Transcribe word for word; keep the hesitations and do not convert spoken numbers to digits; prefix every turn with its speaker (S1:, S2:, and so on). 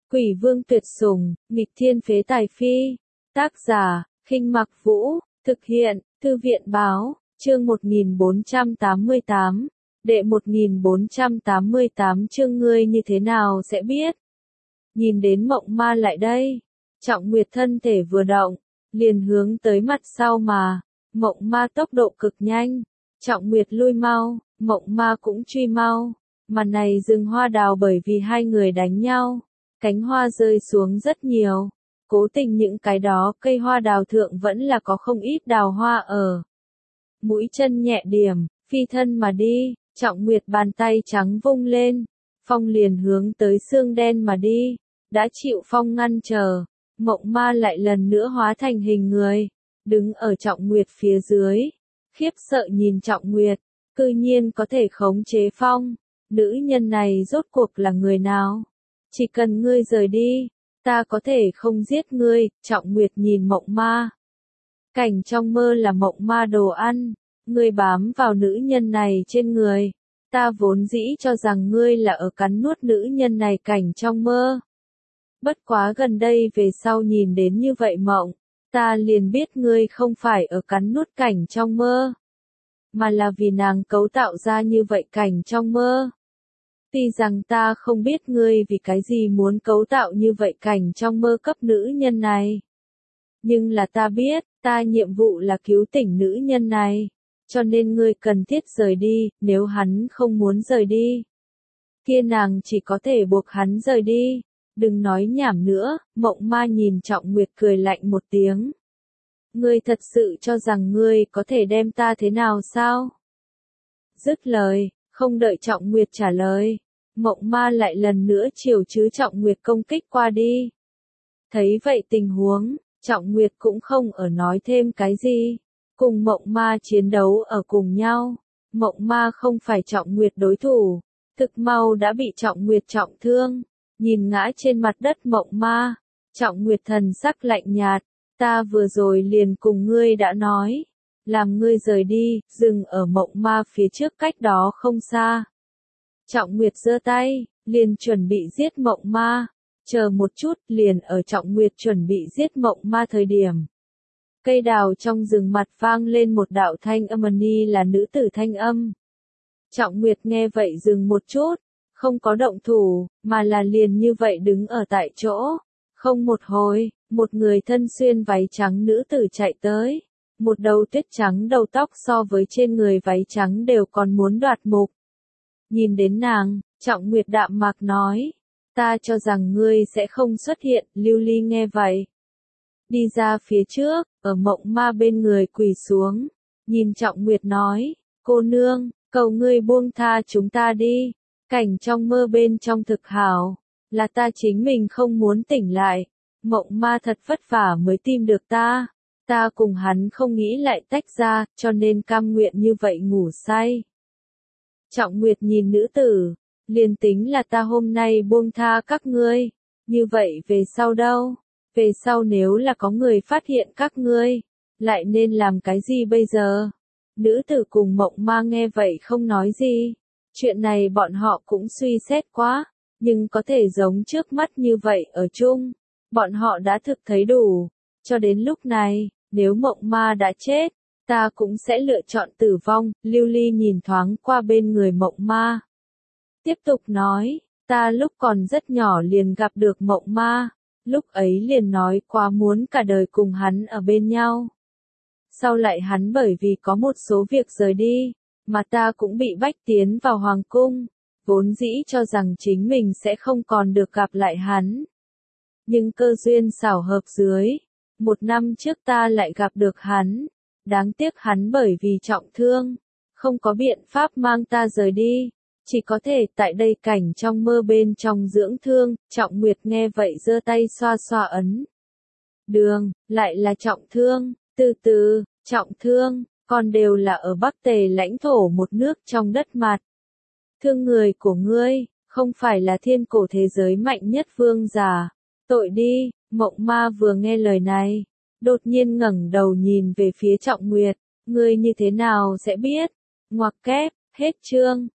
S1: Quỷ vương tuyệt sủng, nghịch thiên phế tài phi. Tác giả, Khinh Mặc Vũ, thực hiện, Thư viện báo, chương một nghìn bốn trăm tám mươi tám, đệ một nghìn bốn trăm tám mươi tám chương ngươi như thế nào sẽ biết. Nhìn đến Mộng Ma lại đây, Trọng Nguyệt thân thể vừa động, liền hướng tới mặt sau mà, Mộng Ma tốc độ cực nhanh, Trọng Nguyệt lui mau, Mộng Ma cũng truy mau, mà này rừng hoa đào bởi vì hai người đánh nhau, cánh hoa rơi xuống rất nhiều, cố tình những cái đó cây hoa đào thượng vẫn là có không ít đào hoa ở. Mũi chân nhẹ điểm, phi thân mà đi, Trọng Nguyệt bàn tay trắng vung lên, phong liền hướng tới xương đen mà đi, đã chịu phong ngăn trở, Mộng Ma lại lần nữa hóa thành hình người, đứng ở Trọng Nguyệt phía dưới, khiếp sợ nhìn Trọng Nguyệt, cư nhiên có thể khống chế phong, nữ nhân này rốt cuộc là người nào? Chỉ cần ngươi rời đi, ta có thể không giết ngươi, Trọng Nguyệt nhìn Mộng Ma. Cảnh trong mơ là Mộng Ma đồ ăn, ngươi bám vào nữ nhân này trên người, ta vốn dĩ cho rằng ngươi là ở cắn nuốt nữ nhân này cảnh trong mơ. Bất quá gần đây về sau nhìn đến như vậy mộng, ta liền biết ngươi không phải ở cắn nuốt cảnh trong mơ, mà là vì nàng cấu tạo ra như vậy cảnh trong mơ. Tuy rằng ta không biết ngươi vì cái gì muốn cấu tạo như vậy cảnh trong mơ cấp nữ nhân này. Nhưng là ta biết, ta nhiệm vụ là cứu tỉnh nữ nhân này, cho nên ngươi cần thiết rời đi, nếu hắn không muốn rời đi. Kia nàng chỉ có thể buộc hắn rời đi, đừng nói nhảm nữa, Mộng Ma nhìn Trọng Nguyệt cười lạnh một tiếng. Ngươi thật sự cho rằng ngươi có thể đem ta thế nào sao? Dứt lời. Không đợi Trọng Nguyệt trả lời, Mộng Ma lại lần nữa chiều chứ Trọng Nguyệt công kích qua đi. Thấy vậy tình huống, Trọng Nguyệt cũng không ở nói thêm cái gì, cùng Mộng Ma chiến đấu ở cùng nhau. Mộng Ma không phải Trọng Nguyệt đối thủ, thực mau đã bị Trọng Nguyệt trọng thương, nhìn ngã trên mặt đất Mộng Ma, Trọng Nguyệt thần sắc lạnh nhạt, ta vừa rồi liền cùng ngươi đã nói. Làm ngươi rời đi, dừng ở Mộng Ma phía trước cách đó không xa. Trọng Nguyệt giơ tay, liền chuẩn bị giết Mộng Ma, chờ một chút, liền ở Trọng Nguyệt chuẩn bị giết Mộng Ma thời điểm. Cây đào trong rừng mặt vang lên một đạo thanh âm ni là nữ tử thanh âm. Trọng Nguyệt nghe vậy dừng một chút, không có động thủ, mà là liền như vậy đứng ở tại chỗ. Không một hồi, một người thân xuyên váy trắng nữ tử chạy tới. Một đầu tuyết trắng đầu tóc so với trên người váy trắng đều còn muốn đoạt mục. Nhìn đến nàng, Trọng Nguyệt đạm mạc nói, ta cho rằng ngươi sẽ không xuất hiện, Lưu Ly nghe vậy. Đi ra phía trước, ở Mộng Ma bên người quỳ xuống, nhìn Trọng Nguyệt nói, cô nương, cầu ngươi buông tha chúng ta đi, cảnh trong mơ bên trong thực hảo, là ta chính mình không muốn tỉnh lại, Mộng Ma thật vất vả mới tìm được ta. Ta cùng hắn không nghĩ lại tách ra, cho nên cam nguyện như vậy ngủ say. Trọng Nguyệt nhìn nữ tử, liền tính là ta hôm nay buông tha các ngươi, như vậy về sau đâu? Về sau nếu là có người phát hiện các ngươi, lại nên làm cái gì bây giờ? Nữ tử cùng Mộng Ma nghe vậy không nói gì. Chuyện này bọn họ cũng suy xét quá, nhưng có thể giống trước mắt như vậy ở chung, bọn họ đã thực thấy đủ. Cho đến lúc này, nếu Mộng Ma đã chết, ta cũng sẽ lựa chọn tử vong. Lưu Ly nhìn thoáng qua bên người Mộng Ma. Tiếp tục nói, ta lúc còn rất nhỏ liền gặp được Mộng Ma, lúc ấy liền nói quá muốn cả đời cùng hắn ở bên nhau. Sau lại hắn bởi vì có một số việc rời đi, mà ta cũng bị bách tiến vào hoàng cung, vốn dĩ cho rằng chính mình sẽ không còn được gặp lại hắn. Nhưng cơ duyên xảo hợp dưới, một năm trước ta lại gặp được hắn, đáng tiếc hắn bởi vì trọng thương, không có biện pháp mang ta rời đi, chỉ có thể tại đây cảnh trong mơ bên trong dưỡng thương. Trọng Nguyệt nghe vậy giơ tay xoa xoa ấn đường, lại là trọng thương, từ từ, trọng thương, còn đều là ở Bắc Tề lãnh thổ một nước trong đất mặt. Thương người của ngươi, không phải là thiên cổ thế giới mạnh nhất vương giả, tội đi. Mộng Ma vừa nghe lời này, đột nhiên ngẩng đầu nhìn về phía Trọng Nguyệt, ngươi như thế nào sẽ biết? Ngoặc kép, hết chương.